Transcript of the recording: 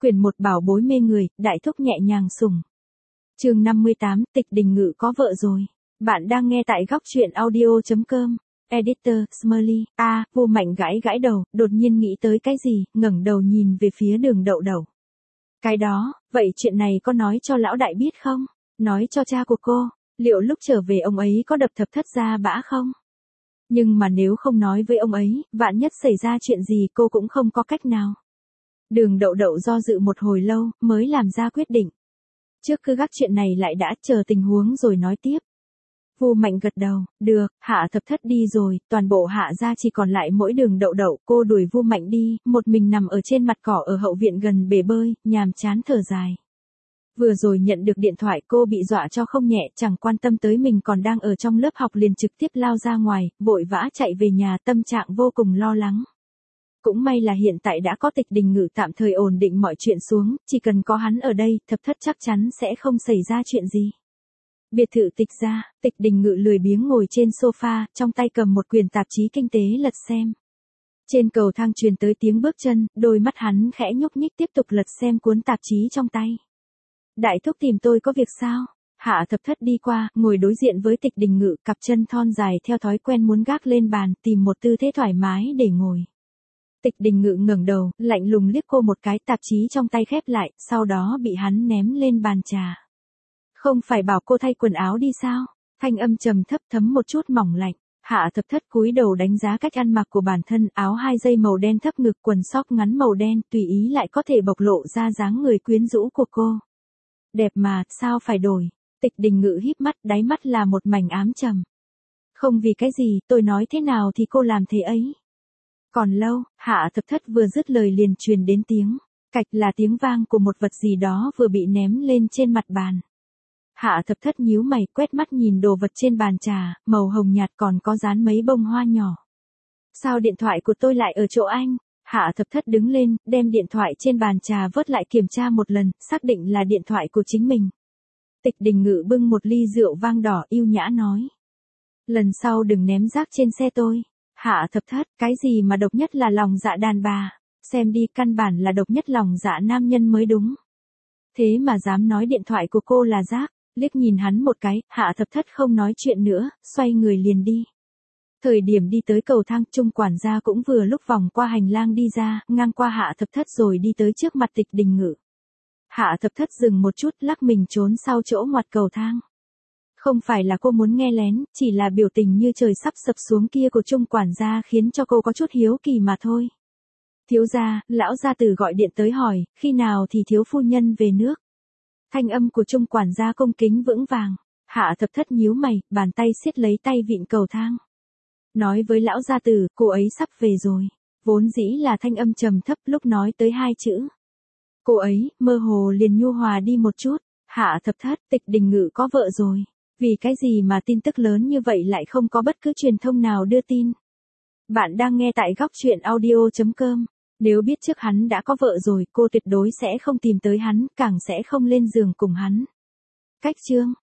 Quyển 1 bảo bối mê người, đại thúc nhẹ nhàng sủng. Chương 58, Tịch Đình Ngự có vợ rồi. Bạn đang nghe tại góc truyện audio.com. Editor, Smiley. Vô Mạnh gãi gãi đầu, đột nhiên nghĩ tới cái gì, ngẩng đầu nhìn về phía Đường Đậu Đậu. Cái đó, vậy chuyện này có nói cho lão đại biết không? Nói cho cha của cô, liệu lúc trở về ông ấy có đập thập thất ra bã không? Nhưng mà nếu không nói với ông ấy, vạn nhất xảy ra chuyện gì cô cũng không có cách nào. Đường Đậu Đậu do dự một hồi lâu, mới làm ra quyết định. Trước cứ gác chuyện này lại đã, chờ tình huống rồi nói tiếp. Vô Mạnh gật đầu, được, Hạ thập thất đi rồi, toàn bộ Hạ gia chỉ còn lại mỗi Đường Đậu Đậu, cô đuổi Vô Mạnh đi, một mình nằm ở trên mặt cỏ ở hậu viện gần bể bơi, nhàm chán thở dài. Vừa rồi nhận được điện thoại cô bị dọa cho không nhẹ, chẳng quan tâm tới mình còn đang ở trong lớp học liền trực tiếp lao ra ngoài, vội vã chạy về nhà, tâm trạng vô cùng lo lắng. Cũng may là hiện tại đã có Tịch Đình Ngự tạm thời ổn định mọi chuyện xuống, chỉ cần có hắn ở đây, thập thất chắc chắn sẽ không xảy ra chuyện gì. Biệt thự Tịch gia, Tịch Đình Ngự lười biếng ngồi trên sofa, trong tay cầm một quyển tạp chí kinh tế lật xem. Trên cầu thang truyền tới tiếng bước chân, đôi mắt hắn khẽ nhúc nhích tiếp tục lật xem cuốn tạp chí trong tay. Đại thúc tìm tôi có việc sao? Hạ thập thất đi qua, ngồi đối diện với Tịch Đình Ngự, cặp chân thon dài theo thói quen muốn gác lên bàn, tìm một tư thế thoải mái để ngồi. Tịch Đình Ngự ngẩng đầu, lạnh lùng liếc cô một cái, tạp chí trong tay khép lại, sau đó bị hắn ném lên bàn trà. Không phải bảo cô thay quần áo đi sao? Thanh âm trầm thấp thấm một chút mỏng lạnh. Hạ thập thất cúi đầu đánh giá cách ăn mặc của bản thân, áo 2 dây màu đen thấp ngực, quần sóc ngắn màu đen, tùy ý lại có thể bộc lộ ra dáng người quyến rũ của cô. Đẹp mà, sao phải đổi? Tịch Đình Ngự híp mắt, đáy mắt là một mảnh ám trầm. Không vì cái gì, tôi nói thế nào thì cô làm thế ấy. Còn lâu, Hạ thập thất vừa dứt lời liền truyền đến tiếng. Cạch là tiếng vang của một vật gì đó vừa bị ném lên trên mặt bàn. Hạ thập thất nhíu mày, quét mắt nhìn đồ vật trên bàn trà, màu hồng nhạt còn có dán mấy bông hoa nhỏ. Sao điện thoại của tôi lại ở chỗ anh? Hạ thập thất đứng lên, đem điện thoại trên bàn trà vớt lại kiểm tra một lần, xác định là điện thoại của chính mình. Tịch Đình Ngự bưng một ly rượu vang đỏ yêu nhã nói. Lần sau đừng ném rác trên xe tôi. Hạ thập thất, cái gì mà độc nhất là lòng dạ đàn bà, xem đi, căn bản là độc nhất lòng dạ nam nhân mới đúng. Thế mà dám nói điện thoại của cô là rác, liếc nhìn hắn một cái, Hạ thập thất không nói chuyện nữa, xoay người liền đi. Thời điểm đi tới cầu thang, Trung quản gia cũng vừa lúc vòng qua hành lang đi ra, ngang qua Hạ thập thất rồi đi tới trước mặt Tịch Đình Ngự. Hạ thập thất dừng một chút, lắc mình trốn sau chỗ ngoặt cầu thang. Không phải là cô muốn nghe lén, chỉ là biểu tình như trời sắp sập xuống kia của Trung quản gia khiến cho cô có chút hiếu kỳ mà thôi. Thiếu gia, lão gia tử gọi điện tới hỏi, khi nào thì thiếu phu nhân về nước. Thanh âm của Trung quản gia cung kính vững vàng. Hạ thập thất nhíu mày, bàn tay siết lấy tay vịn cầu thang. Nói với lão gia tử, cô ấy sắp về rồi. Vốn dĩ là thanh âm trầm thấp, lúc nói tới 2 chữ. Cô ấy, mơ hồ liền nhu hòa đi một chút. Hạ thập thất, Tịch Đình Ngự có vợ rồi. Vì cái gì mà tin tức lớn như vậy lại không có bất cứ truyền thông nào đưa tin. Bạn đang nghe tại góc truyện audio.com. Nếu biết trước hắn đã có vợ rồi, cô tuyệt đối sẽ không tìm tới hắn, càng sẽ không lên giường cùng hắn. Cách chương.